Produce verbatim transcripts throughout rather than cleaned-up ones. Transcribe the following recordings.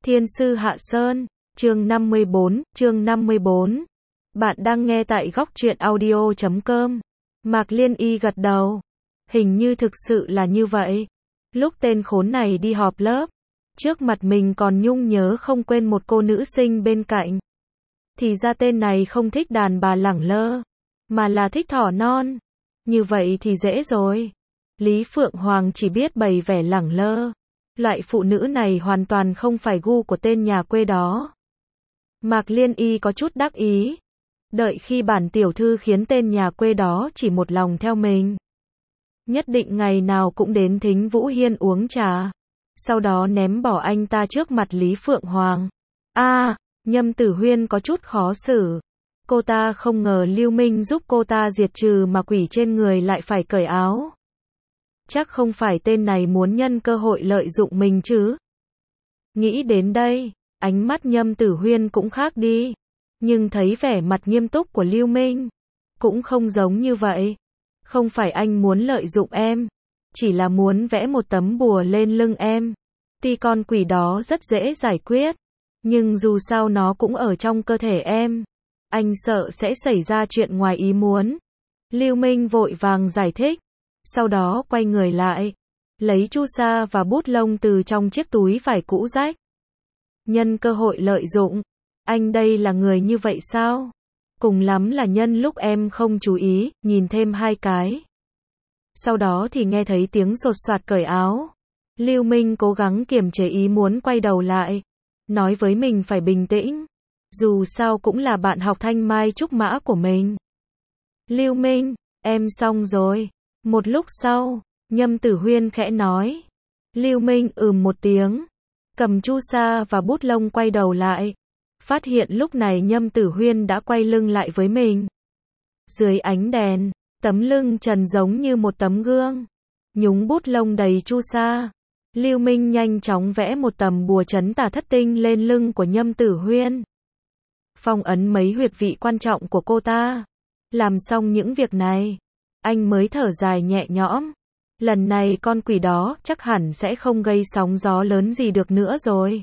Thiên sư Hạ Sơn, chương năm mươi bốn, chương năm mươi bốn. Bạn đang nghe tại góc truyện audio chấm com. Mạc Liên Y gật đầu. Hình như thực sự là như vậy. Lúc tên khốn này đi họp lớp, trước mặt mình còn nhung nhớ không quên một cô nữ sinh bên cạnh. Thì ra tên này không thích đàn bà lẳng lơ, mà là thích thỏ non. Như vậy thì dễ rồi. Lý Phượng Hoàng chỉ biết bày vẻ lẳng lơ. Loại phụ nữ này hoàn toàn không phải gu của tên nhà quê đó. Mạc Liên Y có chút đắc ý. Đợi khi bản tiểu thư khiến tên nhà quê đó chỉ một lòng theo mình. Nhất định ngày nào cũng đến Thính Vũ Hiên uống trà. Sau đó ném bỏ anh ta trước mặt Lý Phượng Hoàng. a à, Nhâm Tử Huyên có chút khó xử. Cô ta không ngờ Lưu Minh giúp cô ta diệt trừ ma quỷ trên người lại phải cởi áo. Chắc không phải tên này muốn nhân cơ hội lợi dụng mình chứ. Nghĩ đến đây, ánh mắt Nhâm Tử Huyên cũng khác đi. Nhưng thấy vẻ mặt nghiêm túc của Lưu Minh, cũng không giống như vậy. Không phải anh muốn lợi dụng em, chỉ là muốn vẽ một tấm bùa lên lưng em. Tuy con quỷ đó rất dễ giải quyết, nhưng dù sao nó cũng ở trong cơ thể em. Anh sợ sẽ xảy ra chuyện ngoài ý muốn. Lưu Minh vội vàng giải thích. Sau đó quay người lại, lấy chu sa và bút lông từ trong chiếc túi vải cũ rách. Nhân cơ hội lợi dụng. Anh đây là người như vậy sao? Cùng lắm là nhân lúc em không chú ý, nhìn thêm hai cái. Sau đó thì nghe thấy tiếng sột soạt cởi áo. Lưu Minh cố gắng kiềm chế ý muốn quay đầu lại. Nói với mình phải bình tĩnh. Dù sao cũng là bạn học thanh mai trúc mã của mình. Lưu Minh, em xong rồi. Một lúc sau, Nhâm Tử Huyên khẽ nói. Lưu Minh ừm một tiếng, cầm chu sa và bút lông quay đầu lại. Phát hiện lúc này Nhâm Tử Huyên đã quay lưng lại với mình. Dưới ánh đèn, tấm lưng trần giống như một tấm gương. Nhúng bút lông đầy chu sa. Lưu Minh nhanh chóng vẽ một tấm bùa trấn tà thất tinh lên lưng của Nhâm Tử Huyên. Phong ấn mấy huyệt vị quan trọng của cô ta. Làm xong những việc này, anh mới thở dài nhẹ nhõm. Lần này con quỷ đó chắc hẳn sẽ không gây sóng gió lớn gì được nữa rồi.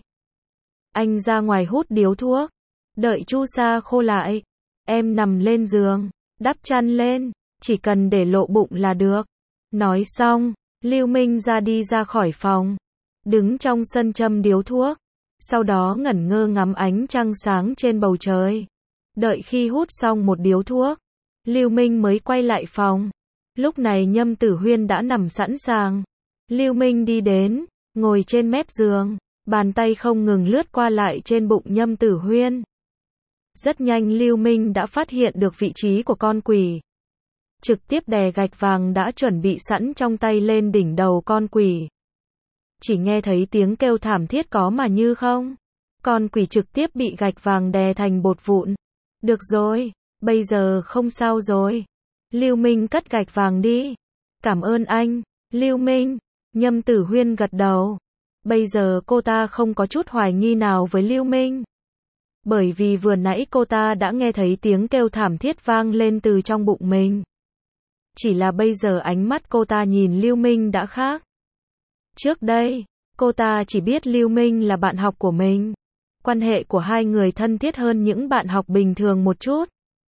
Anh ra ngoài hút điếu thuốc. Đợi chu sa khô lại, em nằm lên giường, đắp chăn lên, chỉ cần để lộ bụng là được. Nói xong, Lưu Minh ra đi ra khỏi phòng, đứng trong sân châm điếu thuốc. Sau đó ngẩn ngơ ngắm ánh trăng sáng trên bầu trời. Đợi khi hút xong một điếu thuốc, Lưu Minh mới quay lại phòng. Lúc này Nhâm Tử Huyên đã nằm sẵn sàng. Lưu Minh đi đến, ngồi trên mép giường, bàn tay không ngừng lướt qua lại trên bụng Nhâm Tử Huyên. Rất nhanh Lưu Minh đã phát hiện được vị trí của con quỷ. Trực tiếp đè gạch vàng đã chuẩn bị sẵn trong tay lên đỉnh đầu con quỷ. Chỉ nghe thấy tiếng kêu thảm thiết có mà như không. Con quỷ trực tiếp bị gạch vàng đè thành bột vụn. Được rồi, bây giờ không sao rồi. Lưu Minh cất gạch vàng đi. Cảm ơn anh, Lưu Minh. Nhâm Tử Huyên gật đầu. Bây giờ cô ta không có chút hoài nghi nào với Lưu Minh. Bởi vì vừa nãy cô ta đã nghe thấy tiếng kêu thảm thiết vang lên từ trong bụng mình. Chỉ là bây giờ ánh mắt cô ta nhìn Lưu Minh đã khác. Trước đây, cô ta chỉ biết Lưu Minh là bạn học của mình. Quan hệ của hai người thân thiết hơn những bạn học bình thường một chút.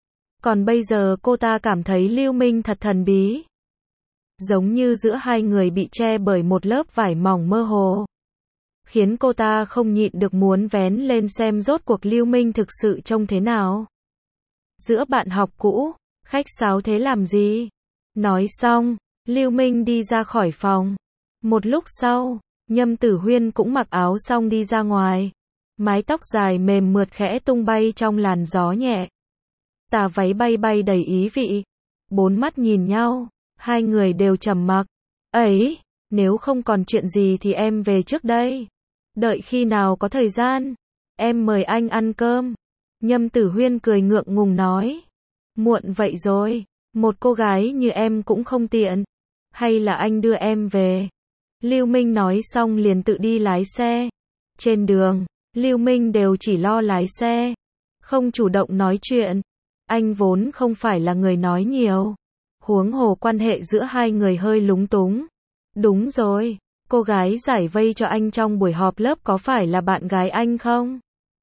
Còn bây giờ cô ta cảm thấy Lưu Minh thật thần bí. Giống như giữa hai người bị che bởi một lớp vải mỏng mơ hồ. Khiến cô ta không nhịn được muốn vén lên xem rốt cuộc Lưu Minh thực sự trông thế nào. Giữa bạn học cũ, khách sáo thế làm gì? Nói xong, Lưu Minh đi ra khỏi phòng. Một lúc sau, Nhâm Tử Huyên cũng mặc áo xong đi ra ngoài. Mái tóc dài mềm mượt khẽ tung bay trong làn gió nhẹ. Tà váy bay bay đầy ý vị. Bốn mắt nhìn nhau, hai người đều trầm mặc. Ấy, nếu không còn chuyện gì thì em về trước đây. Đợi khi nào có thời gian, em mời anh ăn cơm. Nhâm Tử Huyên cười ngượng ngùng nói. Muộn vậy rồi, một cô gái như em cũng không tiện. Hay là anh đưa em về? Lưu Minh nói xong liền tự đi lái xe. Trên đường, Lưu Minh đều chỉ lo lái xe, không chủ động nói chuyện. Anh vốn không phải là người nói nhiều. Huống hồ quan hệ giữa hai người hơi lúng túng. Đúng rồi, Cô gái giải vây cho anh trong buổi họp lớp có phải là bạn gái anh không?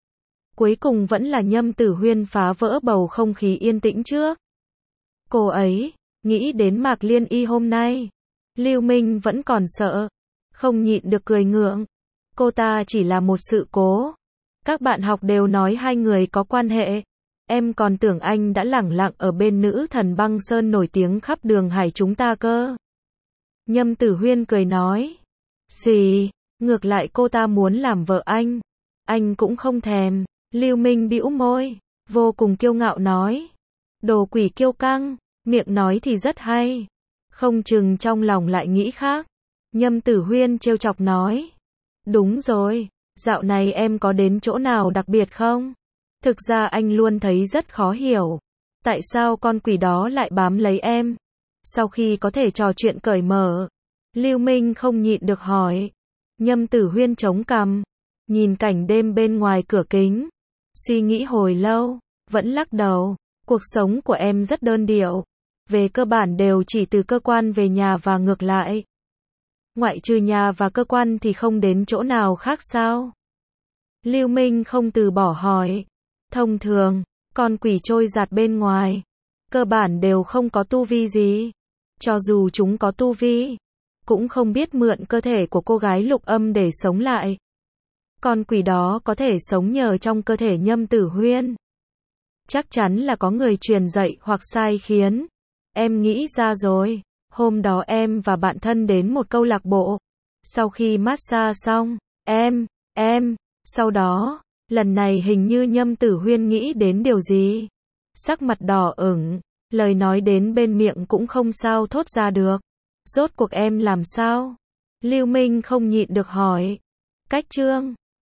Cuối cùng vẫn là Nhâm Tử Huyên phá vỡ bầu không khí yên tĩnh trước. Cô ấy, nghĩ đến Mạc Liên Y hôm nay. Lưu Minh vẫn còn sợ. Không nhịn được cười ngượng. Cô ta chỉ là một sự cố. Các bạn học đều nói hai người có quan hệ. Em còn tưởng anh đã lẳng lặng ở bên nữ thần băng sơn nổi tiếng khắp đường hải chúng ta cơ. Nhâm Tử Huyên cười nói. Gì, ngược lại cô ta muốn làm vợ anh. Anh cũng không thèm. Lưu Minh bĩu môi, vô cùng kiêu ngạo nói. Đồ quỷ kiêu căng, miệng nói thì rất hay. Không chừng trong lòng lại nghĩ khác. Nhâm Tử Huyên trêu chọc nói. Đúng rồi, dạo này em có đến chỗ nào đặc biệt không? Thực ra anh luôn thấy rất khó hiểu. Tại sao con quỷ đó lại bám lấy em? Sau khi có thể trò chuyện cởi mở. Lưu Minh không nhịn được hỏi. Nhâm Tử Huyên chống cằm, nhìn cảnh đêm bên ngoài cửa kính. Suy nghĩ hồi lâu, vẫn lắc đầu. Cuộc sống của em rất đơn điệu. Về cơ bản đều chỉ từ cơ quan về nhà và ngược lại. Ngoại trừ nhà và cơ quan thì không đến chỗ nào khác sao? Lưu Minh không từ bỏ hỏi. Thông thường, con quỷ trôi giạt bên ngoài, cơ bản đều không có tu vi gì. Cho dù chúng có tu vi, cũng không biết mượn cơ thể của cô gái Lục Âm để sống lại. Con quỷ đó có thể sống nhờ trong cơ thể Nhâm Tử Huyên. Chắc chắn là có người truyền dạy hoặc sai khiến. Em nghĩ ra rồi. Hôm đó em và bạn thân đến một câu lạc bộ. Sau khi massage xong, em, em, sau đó, lần này hình như Nhâm Tử Huyên nghĩ đến điều gì. Sắc mặt đỏ ửng, lời nói đến bên miệng cũng không sao thốt ra được. Rốt cuộc em làm sao? Lưu Minh không nhịn được hỏi. Cách trương.